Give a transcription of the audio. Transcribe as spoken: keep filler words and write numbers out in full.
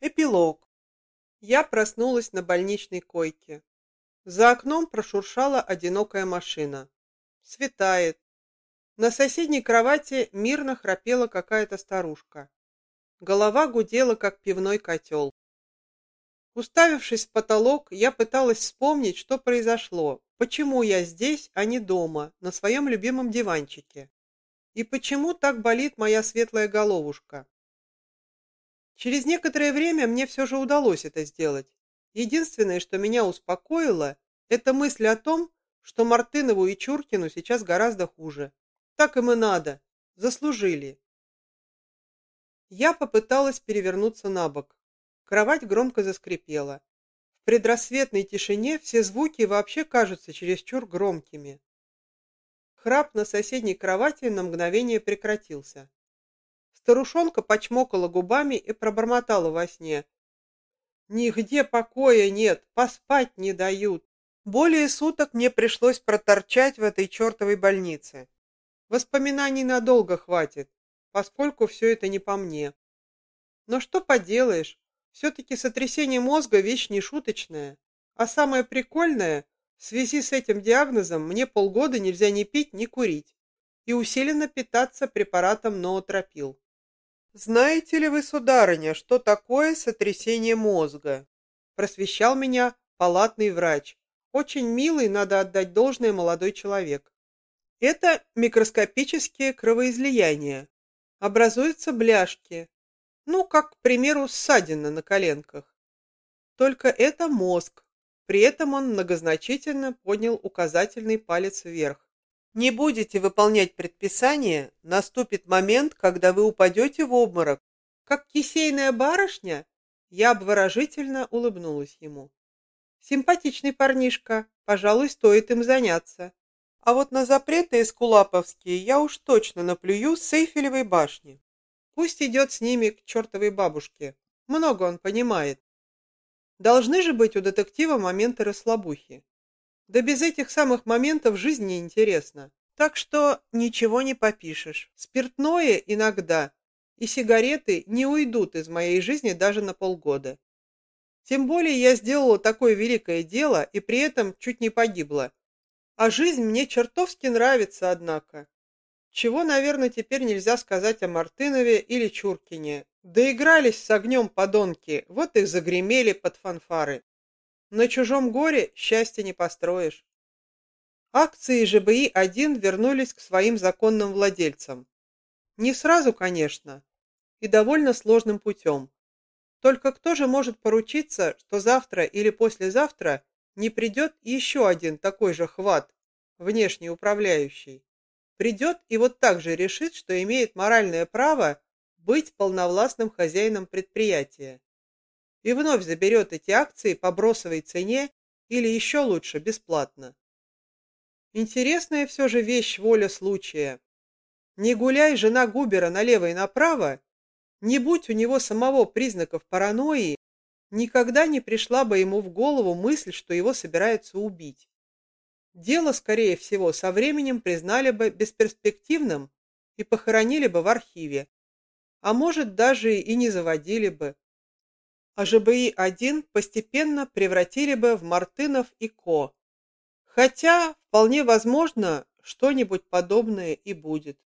Эпилог. Я проснулась на больничной койке. За окном прошуршала одинокая машина. Светает. На соседней кровати мирно храпела какая-то старушка. Голова гудела, как пивной котел. Уставившись в потолок, я пыталась вспомнить, что произошло, почему я здесь, а не дома, на своем любимом диванчике. И почему так болит моя светлая головушка. Через некоторое время мне все же удалось это сделать. Единственное, что меня успокоило, это мысль о том, что Мартынову и Чуркину сейчас гораздо хуже. Так им и надо. Заслужили. Я попыталась перевернуться на бок. Кровать громко заскрипела. В предрассветной тишине все звуки вообще кажутся чересчур громкими. Храп на соседней кровати на мгновение прекратился. Старушонка почмокала губами и пробормотала во сне: «Нигде покоя нет, поспать не дают». Более суток мне пришлось проторчать в этой чертовой больнице. Воспоминаний надолго хватит, поскольку все это не по мне. Но что поделаешь, все-таки сотрясение мозга вещь не шуточная. А самое прикольное, в связи с этим диагнозом мне полгода нельзя ни пить, ни курить и усиленно питаться препаратом ноотропил. «Знаете ли вы, сударыня, что такое сотрясение мозга?» Просвещал меня палатный врач. Очень милый, надо отдать должное, молодой человек. Это микроскопические кровоизлияния. Образуются бляшки. Ну, как, к примеру, ссадина на коленках. Только это мозг. При этом он многозначительно поднял указательный палец вверх. Не будете выполнять предписание, наступит момент, когда вы упадете в обморок. Как кисейная барышня? Я обворожительно улыбнулась ему. Симпатичный парнишка, пожалуй, стоит им заняться. А вот на запреты эскулаповские я уж точно наплюю с Эйфелевой башни. Пусть идет с ними к чертовой бабушке. Много он понимает. Должны же быть у детектива моменты расслабухи. Да без этих самых моментов жизнь неинтересна. Так что ничего не попишешь. Спиртное иногда и сигареты не уйдут из моей жизни даже на полгода. Тем более я сделала такое великое дело и при этом чуть не погибла. А жизнь мне чертовски нравится, однако. Чего, наверное, теперь нельзя сказать о Мартынове или Чуркине. Доигрались с огнем подонки, вот их загремели под фанфары. На чужом горе счастья не построишь. Акции ЖБИ один вернулись к своим законным владельцам. Не сразу, конечно, и довольно сложным путем. Только кто же может поручиться, что завтра или послезавтра не придет еще один такой же хват, внешний управляющий? Придет и вот так же решит, что имеет моральное право быть полновластным хозяином предприятия. И вновь заберет эти акции по бросовой цене или еще лучше бесплатно. Интересная все же вещь воля случая. Не гуляй жена Губера налево и направо, не будь у него самого признаков паранойи, никогда не пришла бы ему в голову мысль, что его собираются убить. Дело, скорее всего, со временем признали бы бесперспективным и похоронили бы в архиве, а может даже и не заводили бы. А ЖБИ один постепенно превратили бы в Мартынов и Ко. Хотя, вполне возможно, что-нибудь подобное и будет.